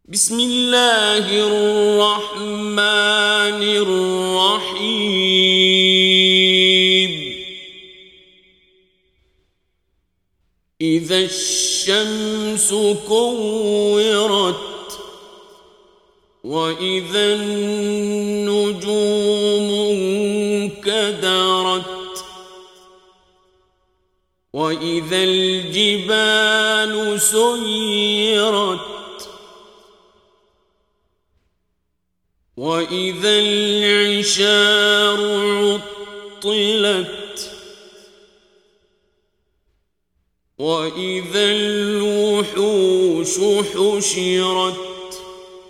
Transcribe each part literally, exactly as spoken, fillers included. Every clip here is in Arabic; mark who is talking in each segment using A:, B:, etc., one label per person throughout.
A: بسم الله الرحمن الرحيم إذا الشمس كورت وإذا النجوم انكدرت وإذا الجبال سيرت وإذا العشار عطلت وإذا الوحوش حشرت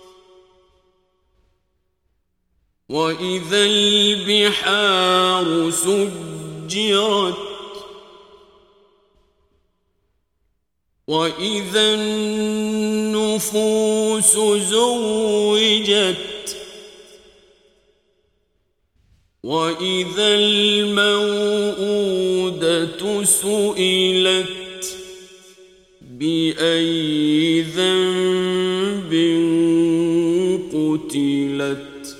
A: وإذا البحار سجرت وإذا النفوس زوجت وإذا الموءودة سئلت بأي ذنب قتلت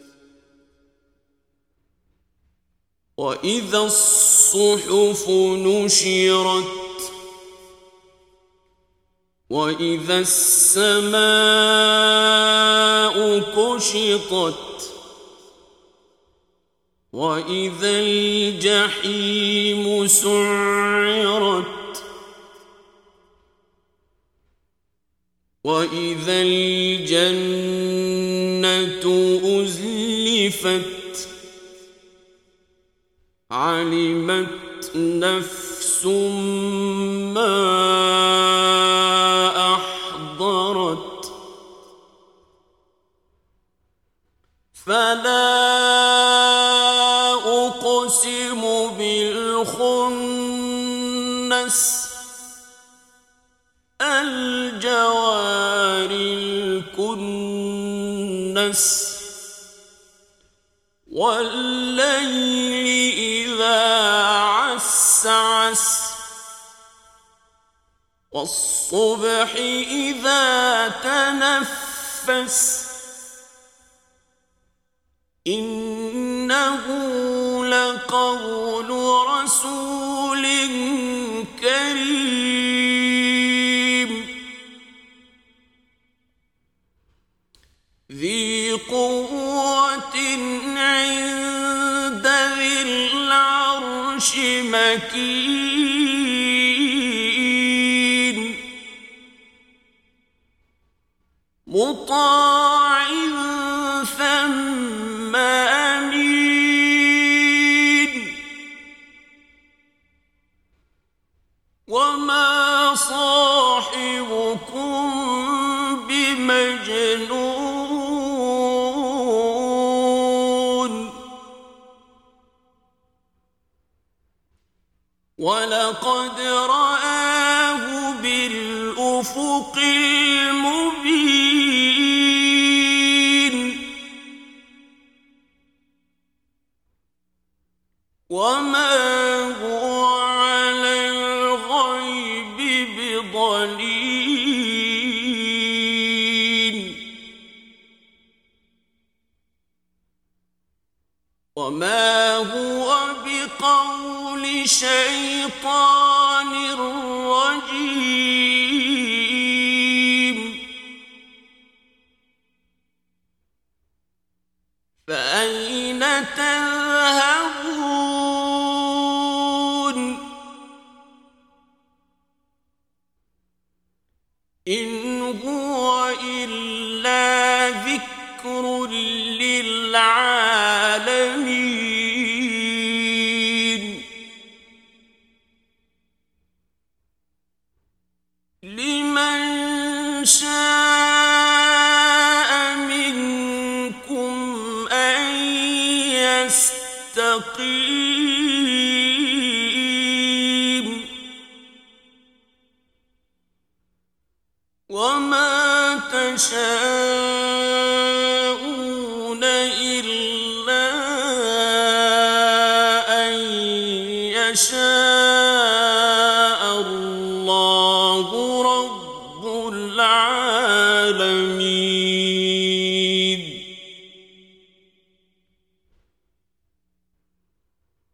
A: وإذا الصحف نشرت وإذا السماء كشطت وإذا الجحيم سعرت وإذا الجنة أزلفت علمت نفس ما أحضرت فلا أقسم بالخنس الجوار الكنس والليل إذا عسعس والصبح إذا تنفس إنه لقول رسول كريم ذي قوة عند ذي العرش مكين مطاع ثم أمين وما صاحبكم بمجنون ولقد رآه بالأفق المبين وما هو على الغيب بضنين وما هو بقول شيطان رجيم فأين تذهبون إن هو إلا ذكر للعالمين لمن شاء منكم أن يستقيم وما تشاءون